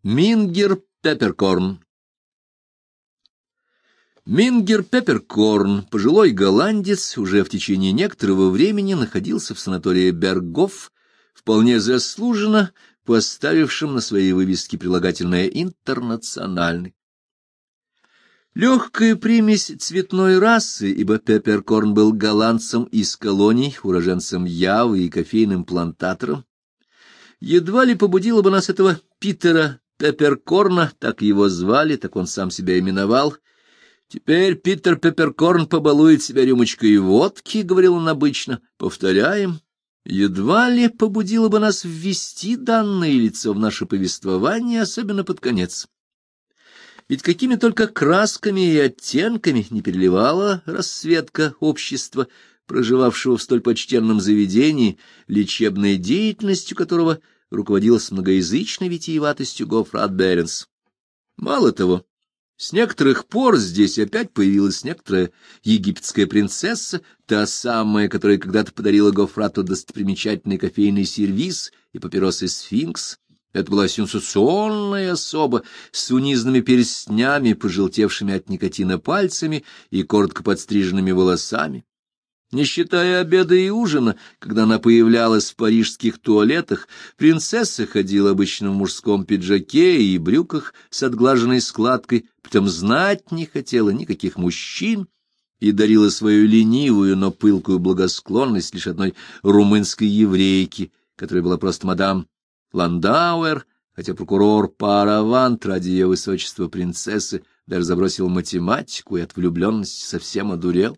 Мингер Пепперкорн. Мингер Пепперкорн, пожилой голландец, уже в течение некоторого времени находился в санатории Бергоф, вполне заслуженно поставившим на своей вывеске прилагательное «Интернациональный». Легкая примесь цветной расы, ибо Пепперкорн был голландцем из колоний, уроженцем Явы и кофейным плантатором, едва ли побудила бы нас этого Питера Пепперкорна, так его звали, так он сам себя именовал. «Теперь Питер Пепперкорн побалует себя рюмочкой водки», — говорил он обычно. Повторяем, едва ли побудило бы нас ввести данное лицо в наше повествование, особенно под конец. Ведь какими только красками и оттенками не переливала расцветка общества, проживавшего в столь почтенном заведении, лечебной деятельностью которого руководилась многоязычной витиеватостью Гоффрат Беренс. Мало того, с некоторых пор здесь опять появилась некоторая египетская принцесса, та самая, которая когда-то подарила Гоффрату достопримечательный кофейный сервиз и папиросы «Сфинкс». Это была сенсационная особа с унизанными перстнями, пожелтевшими от никотина пальцами и коротко подстриженными волосами. Не считая обеда и ужина, когда она появлялась в парижских туалетах, принцесса ходила обычно в мужском пиджаке и брюках с отглаженной складкой, притом знать не хотела никаких мужчин и дарила свою ленивую, но пылкую благосклонность лишь одной румынской еврейке, которая была просто мадам Ландауэр, хотя прокурор Паравант ради ее высочества принцессы даже забросил математику и от влюбленности совсем одурел.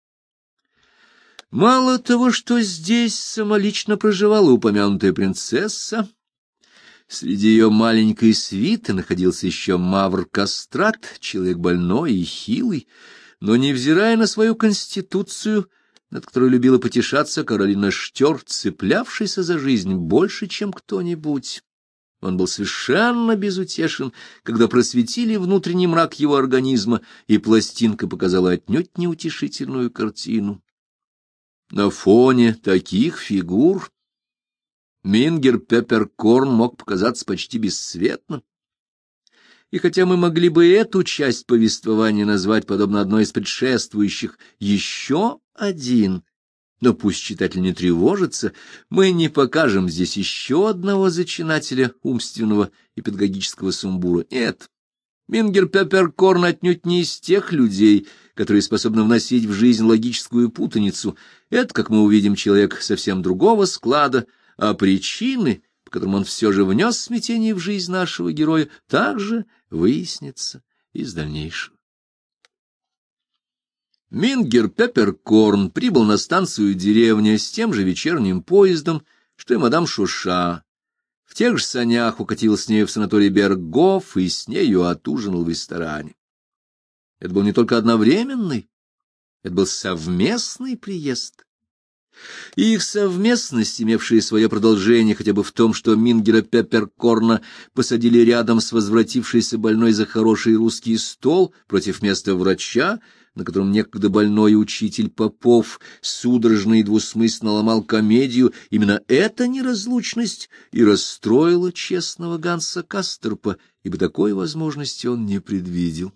Мало того, что здесь самолично проживала упомянутая принцесса, среди ее маленькой свиты находился еще Мавр Кастрат, человек больной и хилый, но, невзирая на свою конституцию, над которой любила потешаться Каролина Штёр, цеплявшийся за жизнь больше, чем кто-нибудь. Он был совершенно безутешен, когда просветили внутренний мрак его организма, и пластинка показала отнюдь неутешительную картину. На фоне таких фигур Мингер Пепперкорн мог показаться почти бесцветным. И хотя мы могли бы эту часть повествования назвать, подобно одной из предшествующих, еще один, но пусть читатель не тревожится, мы не покажем здесь еще одного зачинателя умственного и педагогического сумбура. Нет, Мингер Пепперкорн отнюдь не из тех людей, которые способны вносить в жизнь логическую путаницу. Это, как мы увидим, человек совсем другого склада, а причины, по которым он все же внес смятение в жизнь нашего героя, также выяснится из дальнейшего. Мингер Пепперкорн прибыл на станцию деревня с тем же вечерним поездом, что и мадам Шуша. В тех же санях укатил с нею в санаторий Бергоф и с нею отужинал в ресторане. Это был не только одновременный, это был совместный приезд. И их совместность, имевшая свое продолжение хотя бы в том, что Мингера Пепперкорна посадили рядом с возвратившейся больной за хороший русский стол против места врача, на котором некогда больной учитель Попов судорожно и двусмысленно ломал комедию, именно эта неразлучность и расстроила честного Ганса Касторпа, ибо такой возможности он не предвидел.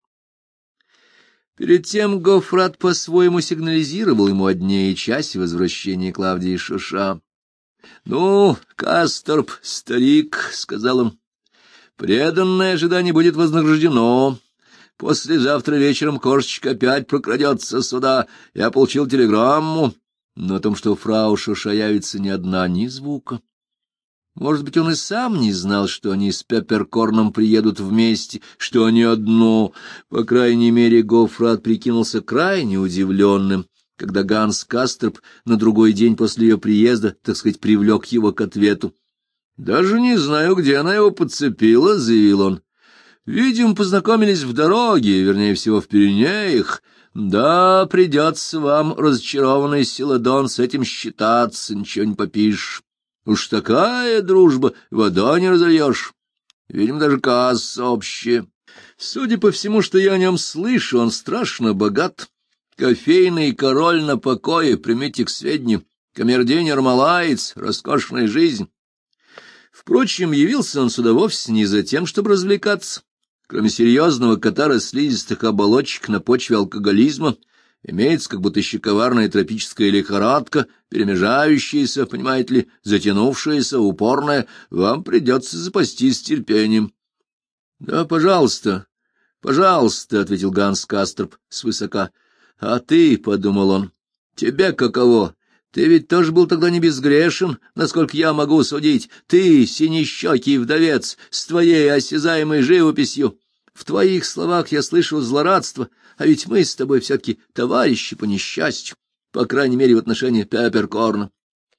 Перед тем Гоффрат по-своему сигнализировал ему о дне и часе возвращения Клавдии Шуша. — Ну, Касторп, старик, — сказал он, — преданное ожидание будет вознаграждено. Послезавтра вечером кошечка опять прокрадется сюда. Я получил телеграмму, но о том, что фрау Шуша явится, ни одна, ни звука. Может быть, он и сам не знал, что они с Пепперкорном приедут вместе, что они одно. По крайней мере, Гоффрат прикинулся крайне удивленным, когда Ганс Касторп на другой день после ее приезда, так сказать, привлек его к ответу. — Даже не знаю, где она его подцепила, — заявил он. — Видимо, познакомились в дороге, вернее всего, в Пиренеях. Да, придется вам, разочарованный Селадон, с этим считаться, ничего не попишешь. Уж такая дружба, вода не разольешь. Видимо, даже касса общая. Судя по всему, что я о нем слышу, он страшно богат. Кофейный король на покое, примите к сведению. Камердинер Малаец, роскошная жизнь. Впрочем, явился он сюда вовсе не за тем, чтобы развлекаться. Кроме серьезного катара слизистых оболочек на почве алкоголизма, имеется как будто еще коварная тропическая лихорадка, перемежающаяся, понимаете ли, затянувшаяся, упорная. Вам придется запастись терпением. — Да, пожалуйста, пожалуйста, — ответил Ганс Касторп свысока. — А ты, — подумал он, — тебе каково? Ты ведь тоже был тогда не безгрешен, насколько я могу судить. Ты, синещекий вдовец, с твоей осязаемой живописью. В твоих словах я слышу злорадство, а ведь мы с тобой все-таки товарищи по несчастью, по крайней мере, в отношении Пепперкорна.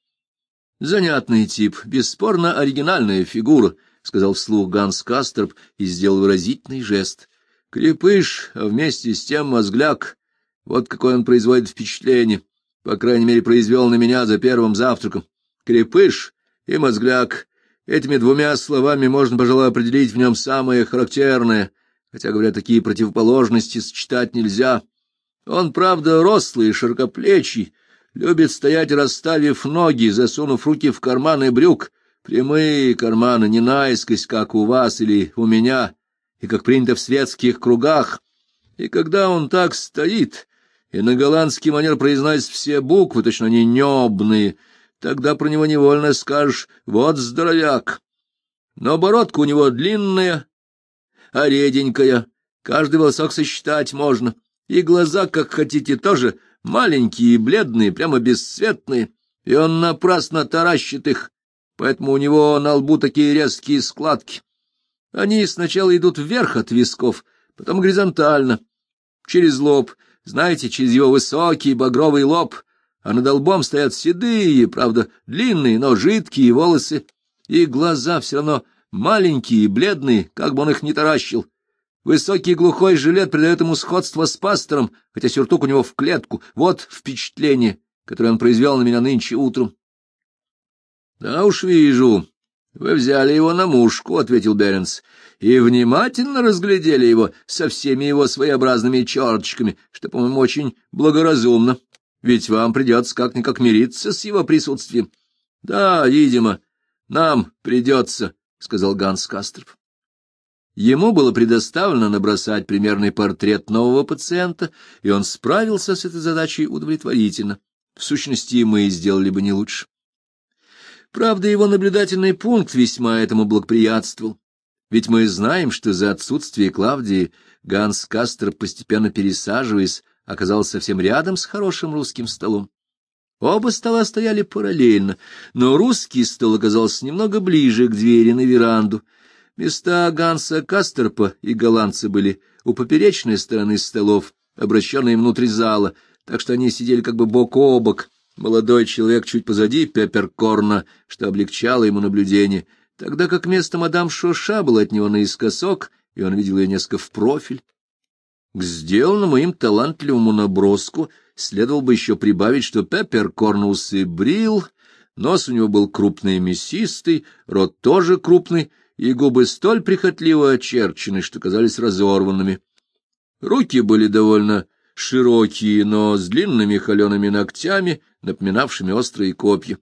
— Занятный тип, бесспорно оригинальная фигура, — сказал вслух Ганс Касторп и сделал выразительный жест. — Крепыш, а вместе с тем мозгляк. Вот какое он производит впечатление. По крайней мере, произвел на меня за первым завтраком. Крепыш и мозгляк. Этими двумя словами можно, пожалуй, определить в нем самое характерное, хотя, говорят, такие противоположности сочетать нельзя. Он, правда, рослый и широкоплечий, любит стоять, расставив ноги, засунув руки в карманы брюк, прямые карманы, не наискось, как у вас или у меня, и как принято в светских кругах. И когда он так стоит и на голландский манер произносит все буквы, точно они нёбные, тогда про него невольно скажешь: вот здоровяк. Но бородка у него длинная, а реденькая, каждый волосок сосчитать можно, и глаза, как хотите, тоже маленькие и бледные, прямо бесцветные, и он напрасно таращит их, поэтому у него на лбу такие резкие складки. Они сначала идут вверх от висков, потом горизонтально, через лоб, знаете, через его высокий багровый лоб, а над лбом стоят седые, правда, длинные, но жидкие волосы, и глаза все равно маленькие и бледные, как бы он их ни таращил. Высокий глухой жилет придает ему сходство с пастором, хотя сюртук у него в клетку. Вот впечатление, которое он произвел на меня нынче утром. — Да уж вижу, вы взяли его на мушку, — ответил Беренс, — и внимательно разглядели его со всеми его своеобразными черточками, что, по-моему, очень благоразумно, ведь вам придется как-никак мириться с его присутствием. — Да, видимо, нам придется, — сказал Ганс Касторп. Ему было предоставлено набросать примерный портрет нового пациента, и он справился с этой задачей удовлетворительно. В сущности, мы сделали бы не лучше. Правда, его наблюдательный пункт весьма этому благоприятствовал. Ведь мы знаем, что за отсутствие Клавдии Ганс Касторп, постепенно пересаживаясь, оказался совсем рядом с хорошим русским столом. Оба стола стояли параллельно, но русский стол оказался немного ближе к двери на веранду. Места Ганса Касторпа и голландца были у поперечной стороны столов, обращенные внутрь зала, так что они сидели как бы бок о бок. Молодой человек чуть позади Пепперкорна, что облегчало ему наблюдение, тогда как место мадам Шоша было от него наискосок, и он видел ее несколько в профиль. К сделанному им талантливому наброску следовало бы еще прибавить, что Пепперкорн усы брил, нос у него был крупный и мясистый, рот тоже крупный, и губы столь прихотливо очерчены, что казались разорванными. Руки были довольно широкие, но с длинными холеными ногтями, напоминавшими острые копья.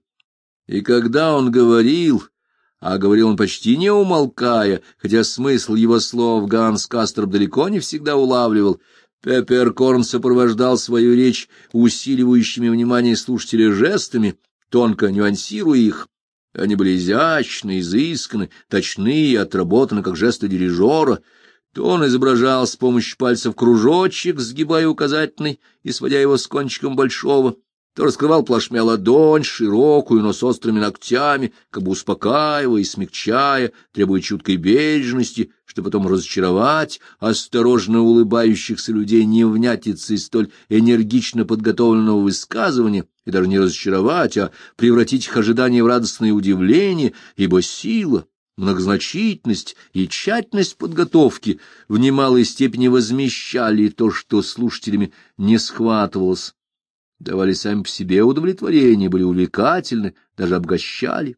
И когда он говорил, а говорил он почти не умолкая, хотя смысл его слов Ганс Касторп далеко не всегда улавливал, Пепперкорн сопровождал свою речь усиливающими внимание слушателя жестами, тонко нюансируя их. Они были изящны, изысканы, точны и отработаны, как жесты дирижера. То он изображал с помощью пальцев кружочек, сгибая указательный и сводя его с кончиком большого, то раскрывал плашмя ладонь, широкую, но с острыми ногтями, как бы успокаивая и смягчая, требуя чуткой бережности, чтобы потом разочаровать осторожно улыбающихся людей невнятицей столь энергично подготовленного высказывания, и даже не разочаровать, а превратить их ожидания в радостное удивление, ибо сила, многозначительность и тщательность подготовки в немалой степени возмещали то, что слушателями не схватывалось, давали сами по себе удовлетворение, были увлекательны, даже обогащали.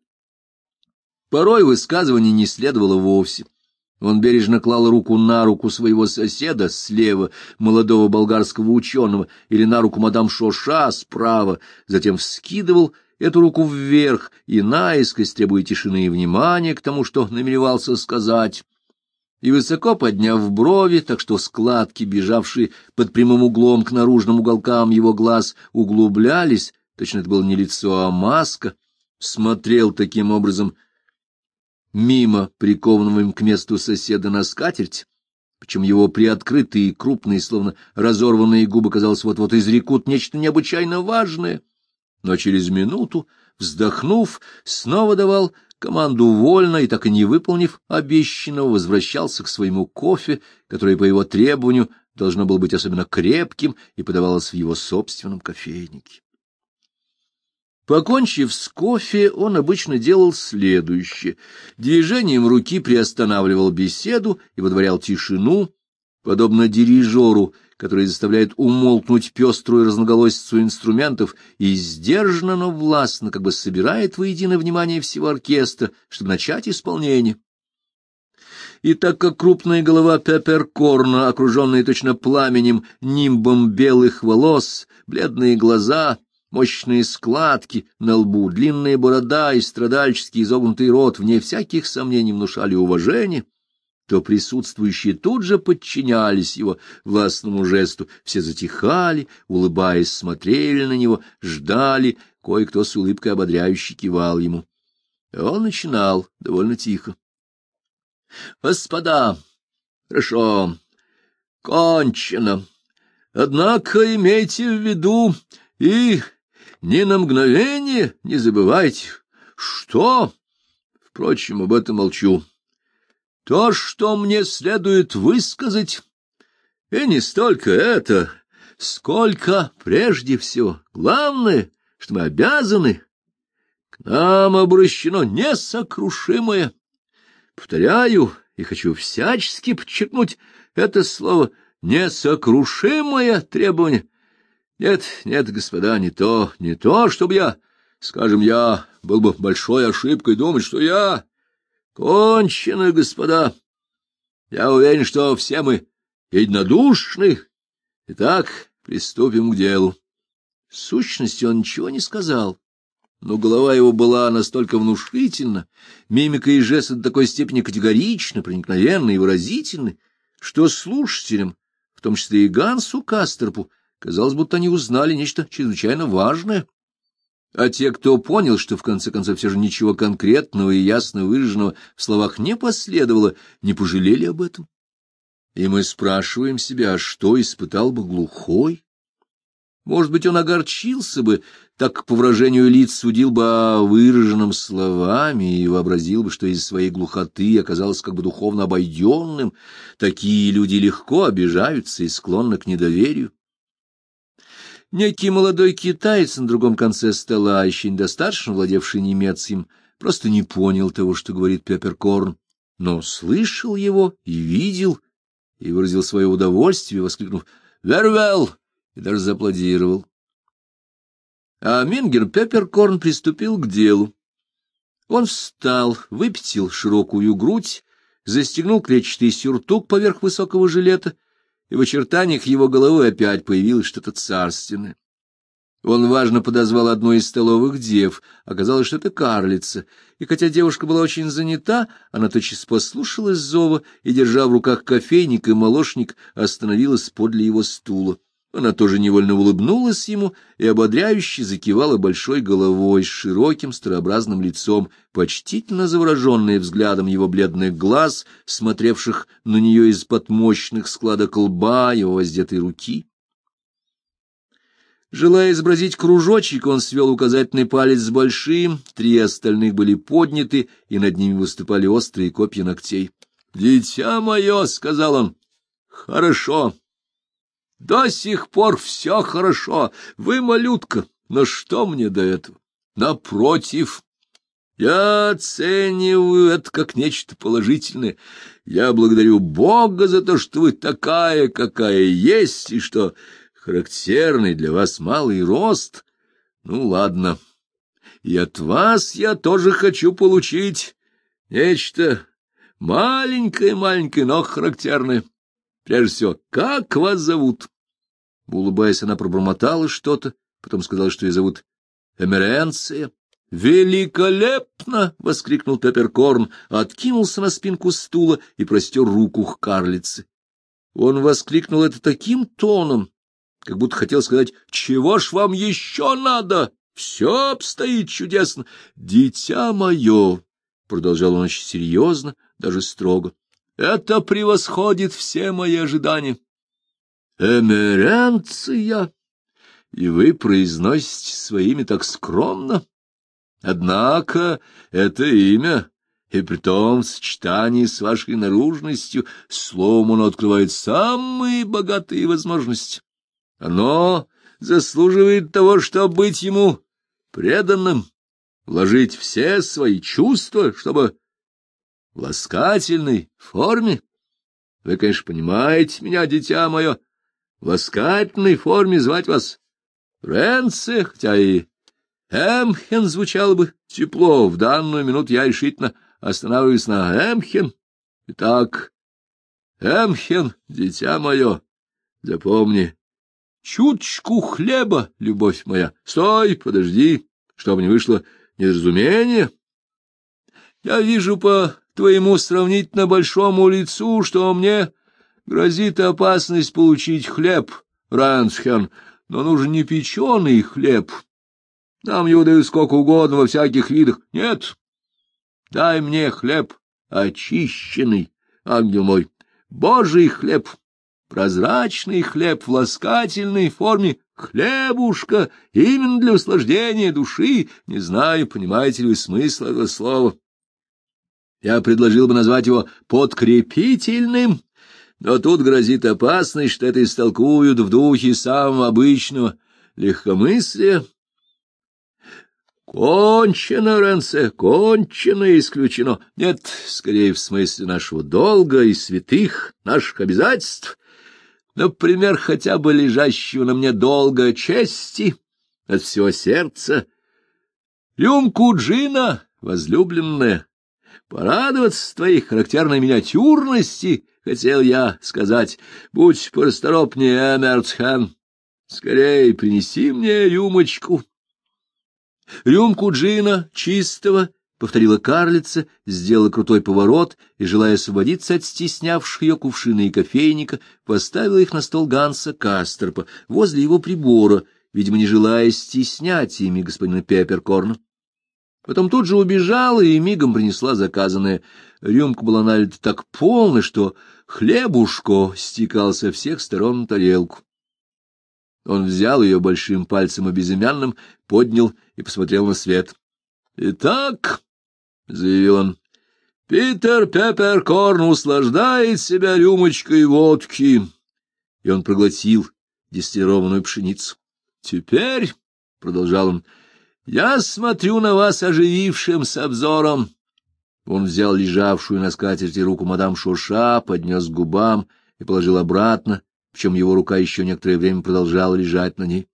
Порой высказывание не следовало вовсе. Он бережно клал руку на руку своего соседа слева, молодого болгарского ученого, или на руку мадам Шоша справа, затем вскидывал эту руку вверх и наискось, требуя тишины и внимания к тому, что намеревался сказать, и, высоко подняв брови, так что складки, бежавшие под прямым углом к наружным уголкам его глаз, углублялись, точно это было не лицо, а маска, смотрел таким образом мимо прикованного им к месту соседа на скатерть, причем его приоткрытые, крупные, словно разорванные губы, казалось, вот-вот изрекут нечто необычайно важное, но через минуту, вздохнув, снова давал команду вольно и, так и не выполнив обещанного, возвращался к своему кофе, который по его требованию должно было быть особенно крепким и подавалось в его собственном кофейнике. Покончив с кофе, он обычно делал следующее. Движением руки приостанавливал беседу и водворял тишину, подобно дирижеру, который заставляет умолкнуть пеструю разноголосицу инструментов и сдержанно, но властно как бы собирает воедино внимание всего оркестра, чтобы начать исполнение. И так как крупная голова Пепперкорна, окруженная точно пламенем, нимбом белых волос, бледные глаза, мощные складки на лбу, длинная борода и страдальческий изогнутый рот, вне всяких сомнений внушали уважение, то присутствующие тут же подчинялись его властному жесту, все затихали, улыбаясь, смотрели на него, ждали, кое-кто с улыбкой ободряюще кивал ему. Он начинал довольно тихо. — Господа, хорошо, кончено. Однако имейте в виду и ни на мгновение не забывайте, что... Впрочем, об этом молчу. То, что мне следует высказать, и не столько это, сколько, прежде всего, главное, что мы обязаны, к нам обращено несокрушимое. Повторяю, и хочу всячески подчеркнуть это слово «несокрушимое требование». Нет, нет, господа, не то, чтобы я, скажем, я был бы большой ошибкой думать, что я... Кончено, господа. Я уверен, что все мы единодушны. Итак, приступим к делу. В сущности, он ничего не сказал, но голова его была настолько внушительна, мимика и жесты до такой степени категоричны, проникновенны и выразительны, что слушателям, в том числе и Гансу Кастерпу, казалось, будто они узнали нечто чрезвычайно важное. А те, кто понял, что в конце концов все же ничего конкретного и ясно выраженного в словах не последовало, не пожалели об этом. И мы спрашиваем себя, что испытал бы глухой? Может быть, он огорчился бы, так как по выражению лиц судил бы о выраженном словами и вообразил бы, что из своей глухоты оказался как бы духовно обойденным. Такие люди легко обижаются и склонны к недоверию. Некий молодой китаец на другом конце стола, еще недостаточно владевший немецким, просто не понял того, что говорит Пепперкорн, но слышал его и видел, и выразил свое удовольствие, воскликнув «Very well!» и даже зааплодировал. А Мингер Пепперкорн приступил к делу. Он встал, выпятил широкую грудь, застегнул клетчатый сюртук поверх высокого жилета, и в очертаниях его головы опять появилось что-то царственное. Он важно подозвал одну из столовых дев, оказалось, что это карлица, и хотя девушка была очень занята, она тотчас послушалась зова и, держа в руках кофейник и молочник, остановилась подле его стула. Она тоже невольно улыбнулась ему и ободряюще закивала большой головой с широким старообразным лицом, почтительно завороженная взглядом его бледных глаз, смотревших на нее из-под мощных складок лба его воздетой руки. Желая изобразить кружочек, он свел указательный палец с большим, 3 остальных были подняты, и над ними выступали острые копья ногтей. — Дитя мое, — сказал он, — хорошо. До сих пор все хорошо. Вы малютка, но что мне до этого? Напротив, я оцениваю это как нечто положительное. Я благодарю Бога за то, что вы такая, какая есть, и что характерный для вас малый рост. Ну, ладно. И от вас я тоже хочу получить нечто маленькое-маленькое, но характерное. Прежде всего, как вас зовут? Улыбаясь, она пробормотала что-то, потом сказала, что ее зовут Эмеренция. «Великолепно!» — воскликнул Пепперкорн, откинулся на спинку стула и простер руку к карлице. Он воскликнул это таким тоном, как будто хотел сказать: «Чего ж вам еще надо? Все обстоит чудесно!» «Дитя мое!» — продолжал он очень серьезно, даже строго. «Это превосходит все мои ожидания. Эмеренция! И вы произносите свое имя так скромно. Однако это имя, и притом в сочетании с вашей наружностью, словом, оно открывает самые богатые возможности. Оно заслуживает того, чтобы быть ему преданным, вложить все свои чувства, чтобы в ласкательной форме. Вы, конечно, понимаете меня, дитя мое, в ласкательной форме звать вас Ренце, хотя и Эмхен звучало бы тепло. В данную минуту я решительно останавливаюсь на Эмхен. Итак, Эмхен, дитя мое, запомни, чуточку хлеба, любовь моя. Стой, подожди, чтобы не вышло недоразумение. Я вижу по твоему сравнительно большому лицу, что мне грозит опасность получить хлеб, Ренсхен, но нужен не печеный хлеб. Нам его дают сколько угодно во всяких видах. Нет, дай мне хлеб очищенный, ангел мой, Божий хлеб, прозрачный хлеб в ласкательной форме, хлебушка, именно для услаждения души. Не знаю, понимаете ли вы смысл этого слова. Я предложил бы назвать его подкрепительным, но тут грозит опасность, что это истолкуют в духе самого обычного легкомыслия. Кончено, Ренце, кончено, исключено. Нет, скорее в смысле нашего долга и святых наших обязательств. Например, хотя бы лежащего на мне долга чести от всего сердца. Рюмку джина, возлюбленная, порадоваться твоей характерной миниатюрности, хотел я сказать. Будь порасторопнее, Эмертхен, скорее принеси мне рюмочку. Рюмку джина чистого, — повторила карлица, сделала крутой поворот и, желая освободиться от стеснявших ее кувшина и кофейника, поставила их на стол Ганса Кастерпа возле его прибора, видимо, не желая стеснять ими господина Пепперкорна. Потом тут же убежала и мигом принесла заказанное. Рюмка была налита так полно, что хлебушко стекал со всех сторон на тарелку. Он взял ее большим пальцем и безымянным, поднял и посмотрел на свет. — Итак, — заявил он, — Питер Пепперкорн услаждает себя рюмочкой водки. И он проглотил дистиллированную пшеницу. — Теперь, — продолжал он, — я смотрю на вас оживившимся взором. Он взял лежавшую на скатерти руку мадам Шоша, поднес к губам и положил обратно, причем его рука еще некоторое время продолжала лежать на ней.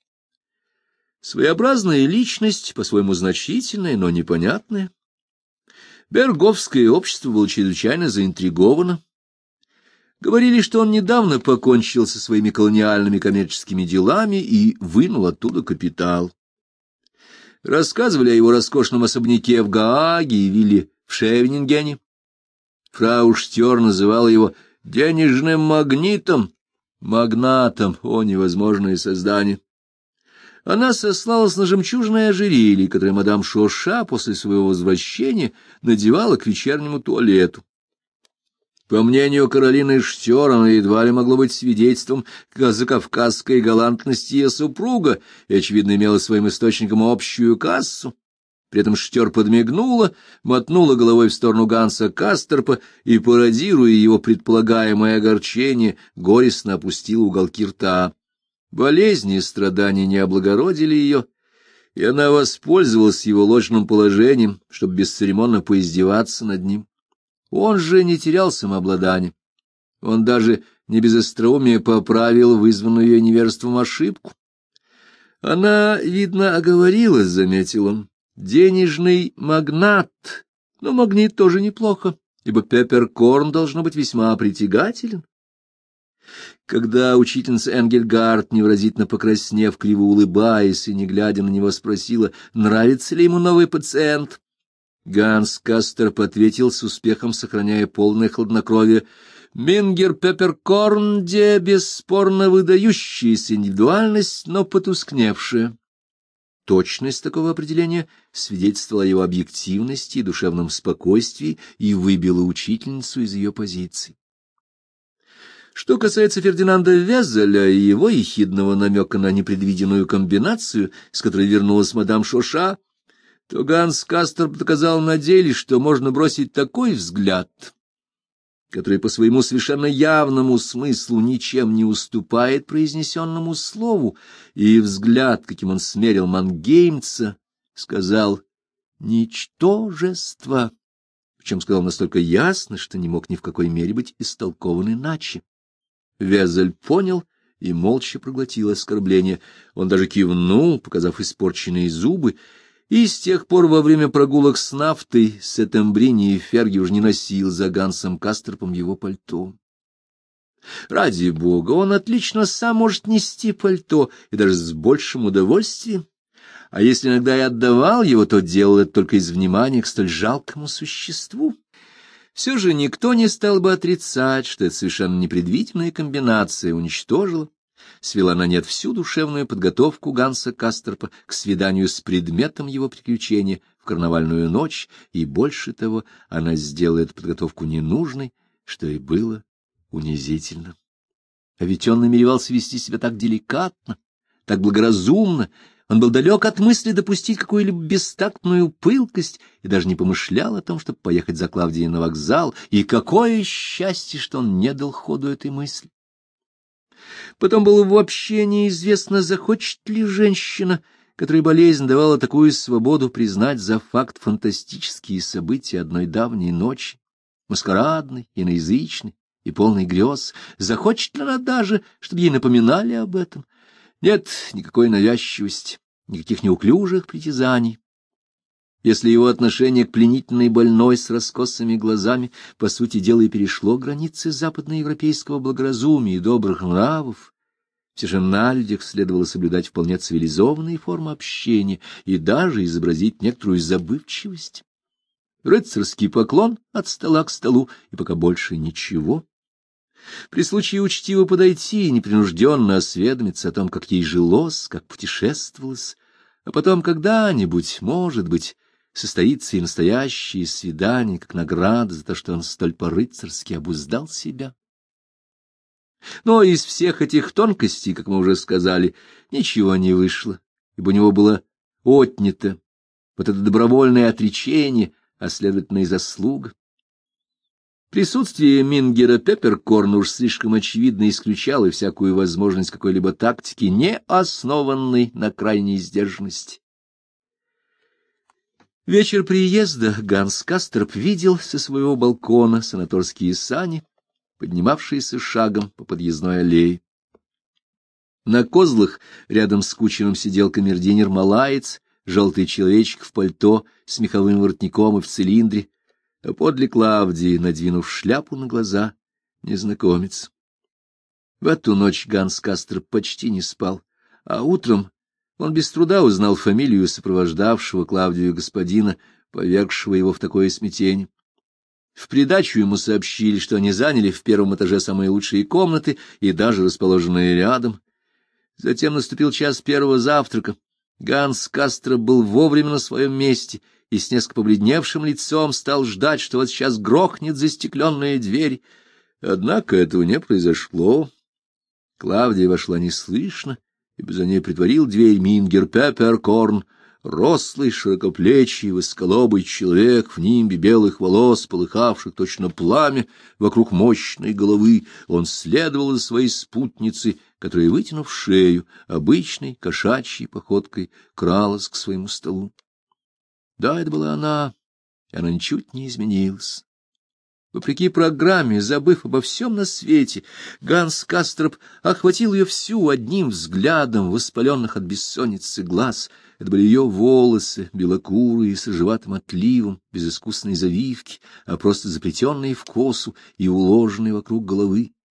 Своеобразная личность, по-своему значительная, но непонятная. Берговское общество было чрезвычайно заинтриговано. Говорили, что он недавно покончил со своими колониальными коммерческими делами и вынул оттуда капитал. Рассказывали о его роскошном особняке в Гааге и вилле в Шевнингене. Фрау Штер называла его денежным магнитом, магнатом, о невозможное создание. Она сослалась на жемчужное ожерелье, которое мадам Шоша после своего возвращения надевала к вечернему туалету. По мнению Каролины Штер, оно едва ли могло быть свидетельством закавказской галантности ее супруга и, очевидно, имела своим источником общую кассу. При этом Штер подмигнула, мотнула головой в сторону Ганса Кастерпа и, пародируя его предполагаемое огорчение, горестно опустила уголки рта. Болезни и страдания не облагородили ее, и она воспользовалась его ложным положением, чтобы бесцеремонно поиздеваться над ним. Он же не терял самообладания. Он даже не без остроумия поправил вызванную ее невежеством ошибку. Она, видно, оговорилась, заметил он. Денежный магнат, но магнит тоже неплохо, ибо Пепперкорн должно быть весьма притягателен. Когда учительница Энгельгард, невыразительно покраснев, криво улыбаясь и не глядя на него, спросила, нравится ли ему новый пациент, Ганс Касторп ответил с успехом, сохраняя полное хладнокровие: «Мингер Пепперкорн, где бесспорно выдающаяся индивидуальность, но потускневшая». Точность такого определения свидетельствовала о его объективности и душевном спокойствии и выбила учительницу из ее позиций. Что касается Фердинанда Везеля и его ехидного намека на непредвиденную комбинацию, с которой вернулась мадам Шоша, то Ганс Касторп доказал на деле, что можно бросить такой взгляд, который по своему совершенно явному смыслу ничем не уступает произнесенному слову, и взгляд, каким он смерил мангеймца, сказал «ничтожество», причем сказал настолько ясно, что не мог ни в какой мере быть истолкован иначе. Везель понял и молча проглотил оскорбление. Он даже кивнул, показав испорченные зубы, и с тех пор во время прогулок с нафтой Сеттембрини и Ферги уж не носил за Гансом Касторпом его пальто. Ради бога, он отлично сам может нести пальто, и даже с большим удовольствием. А если иногда и отдавал его, то делал это только из внимания к столь жалкому существу. Все же никто не стал бы отрицать, что эта совершенно непредвиденная комбинация уничтожила, свела на нет всю душевную подготовку Ганса Касторпа к свиданию с предметом его приключения в карнавальную ночь, и больше того, она сделала эту подготовку ненужной, что и было унизительно. А ведь он намеревался вести себя так деликатно, так благоразумно, он был далек от мысли допустить какую-либо бестактную пылкость и даже не помышлял о том, чтобы поехать за Клавдией на вокзал, и какое счастье, что он не дал ходу этой мысли. Потом было вообще неизвестно, захочет ли женщина, которой болезнь давала такую свободу, признать за факт фантастические события одной давней ночи, маскарадной, иноязычной и полной грез, захочет ли она даже, чтобы ей напоминали об этом. Нет никакой навязчивости, никаких неуклюжих притязаний. Если его отношение к пленительной больной с раскосыми глазами, по сути дела, и перешло границы западноевропейского благоразумия и добрых нравов, все же на людях следовало соблюдать вполне цивилизованные формы общения и даже изобразить некоторую забывчивость. Рыцарский поклон от стола к столу, и пока больше ничего. При случае учтиво подойти и непринужденно осведомиться о том, как ей жилось, как путешествовалось, а потом когда-нибудь, может быть, состоится и настоящее свидание, как награда за то, что он столь по-рыцарски обуздал себя. Но из всех этих тонкостей, как мы уже сказали, ничего не вышло, ибо у него было отнято вот это добровольное отречение, а следовательно и заслуга. Присутствие Мингера Пепперкорна уж слишком очевидно исключало всякую возможность какой-либо тактики, не основанной на крайней сдержанности. Вечер приезда Ганс Касторп видел со своего балкона санаторские сани, поднимавшиеся шагом по подъездной аллее. На козлах рядом с кучером сидел камердинер-малаец, желтый человечек в пальто с меховым воротником и в цилиндре, а подле Клавдии, надвинув шляпу на глаза, незнакомец. В эту ночь Ганс Касторп почти не спал, а утром он без труда узнал фамилию сопровождавшего Клавдию господина, повергшего его в такое смятение. В придачу ему сообщили, что они заняли в первом этаже самые лучшие комнаты и даже расположенные рядом. Затем наступил час первого завтрака. Ганс Касторп был вовремя на своем месте и с несколько побледневшим лицом стал ждать, что вот сейчас грохнет застекленная дверь. Однако этого не произошло. Клавдия вошла неслышно, ибо за ней притворил дверь Мингер Пепперкорн, рослый, широкоплечий, высоколобый человек в нимбе белых волос, полыхавших точно пламя вокруг мощной головы. Он следовал за своей спутницей, которая, вытянув шею, обычной кошачьей походкой кралась к своему столу. Да, это была она, и она ничуть не изменилась. Вопреки программе, забыв обо всем на свете, Ганс Касторп охватил ее всю одним взглядом воспаленных от бессонницы глаз. Это были ее волосы, белокурые, с рыжеватым отливом, без искусной завивки, а просто заплетенные в косу и уложенные вокруг головы.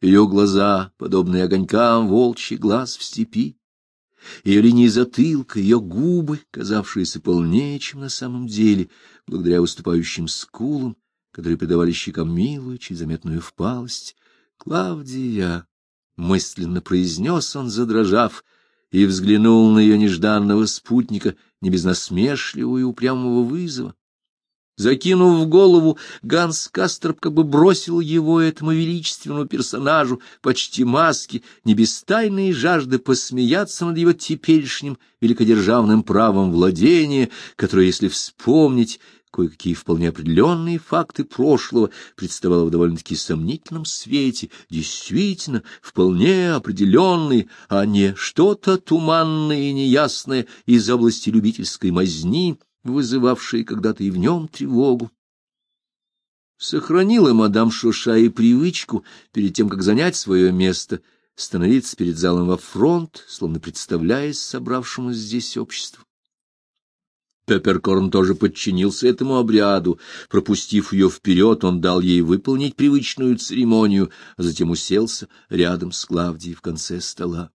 Ее глаза, подобные огонькам волчий глаз в степи, ее линии затылка, ее губы, казавшиеся полнее, чем на самом деле, благодаря выступающим скулам, которые придавали щекам милую, чуть заметную впалость. «Клавдия!» — мысленно произнес он, задрожав, и взглянул на ее нежданного спутника, не без насмешливого и упрямого вызова. Закинув голову, Ганс Касторп как бы бросил его этому величественному персонажу, почти маске, не без тайной жажды посмеяться над его теперешним великодержавным правом владения, которое, если вспомнить кое-какие вполне определенные факты прошлого, представало в довольно-таки сомнительном свете, действительно, вполне определенные, а не что-то туманное и неясное из области любительской мазни, вызывавшие когда-то и в нем тревогу. Сохранила мадам Шоша и привычку, перед тем, как занять свое место, становиться перед залом во фронт, словно представляясь собравшему здесь обществу. Пепперкорн тоже подчинился этому обряду. Пропустив ее вперед, он дал ей выполнить привычную церемонию, а затем уселся рядом с Клавдией в конце стола.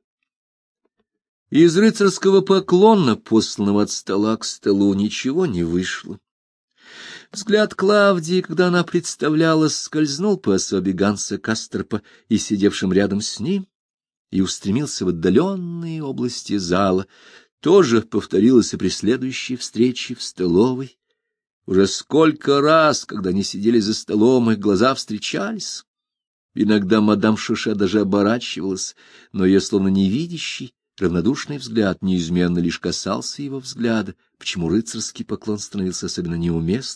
Из рыцарского поклона, посланного от стола к столу, ничего не вышло. Взгляд Клавдии, когда она представлялась, скользнул по особе Ганса Касторпа и сидевшим рядом с ним, и устремился в отдаленные области зала. Тоже повторилось и при следующей встрече в столовой. Уже сколько раз, когда они сидели за столом, их глаза встречались. Иногда мадам Шоша даже оборачивалась, но ее словно невидящий, равнодушный взгляд неизменно лишь касался его взгляда, почему рыцарский поклон становился особенно неуместным.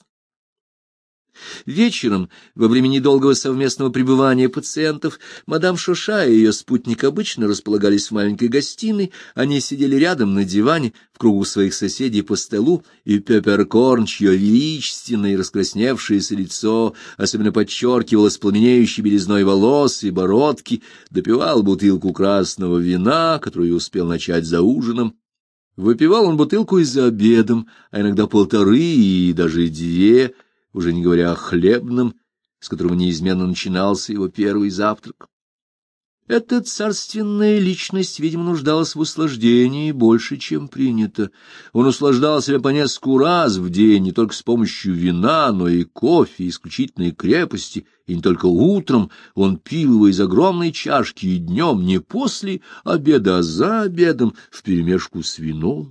Вечером, во время недолгого совместного пребывания пациентов, мадам Шоша и ее спутник обычно располагались в маленькой гостиной, они сидели рядом на диване, в кругу своих соседей по столу, и Пепперкорн, чье величественное и раскрасневшееся лицо особенно подчеркивалось пламенеющей белизной волос и бородки, допивал бутылку красного вина, которую успел начать за ужином. Выпивал он бутылку и за обедом, а иногда полторы и даже две, уже не говоря о хлебном, с которого неизменно начинался его первый завтрак. Эта царственная личность, видимо, нуждалась в услаждении больше, чем принято. Он услаждал себя по нескольку раз в день, не только с помощью вина, но и кофе, исключительной крепости, и не только утром. Он пил его из огромной чашки и днем, не после обеда, а за обедом, вперемешку с вином.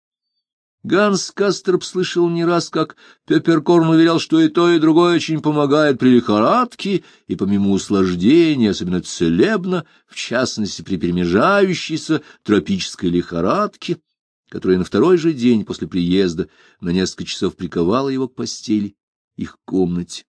Ганс Касторп слышал не раз, как Пепперкорн уверял, что и то, и другое очень помогает при лихорадке, и помимо услаждения, особенно целебно, в частности при перемежающейся тропической лихорадке, которая на второй же день после приезда на несколько часов приковала его к постели, их комнате.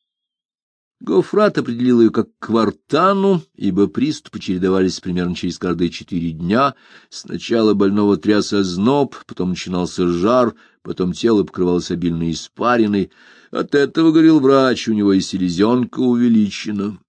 Гоффрат определил ее как квартану, ибо приступы чередовались примерно через каждые 4 дня. Сначала больного тряс озноб, потом начинался жар, потом тело покрывалось обильной испариной. От этого, говорил врач, у него и селезенка увеличена.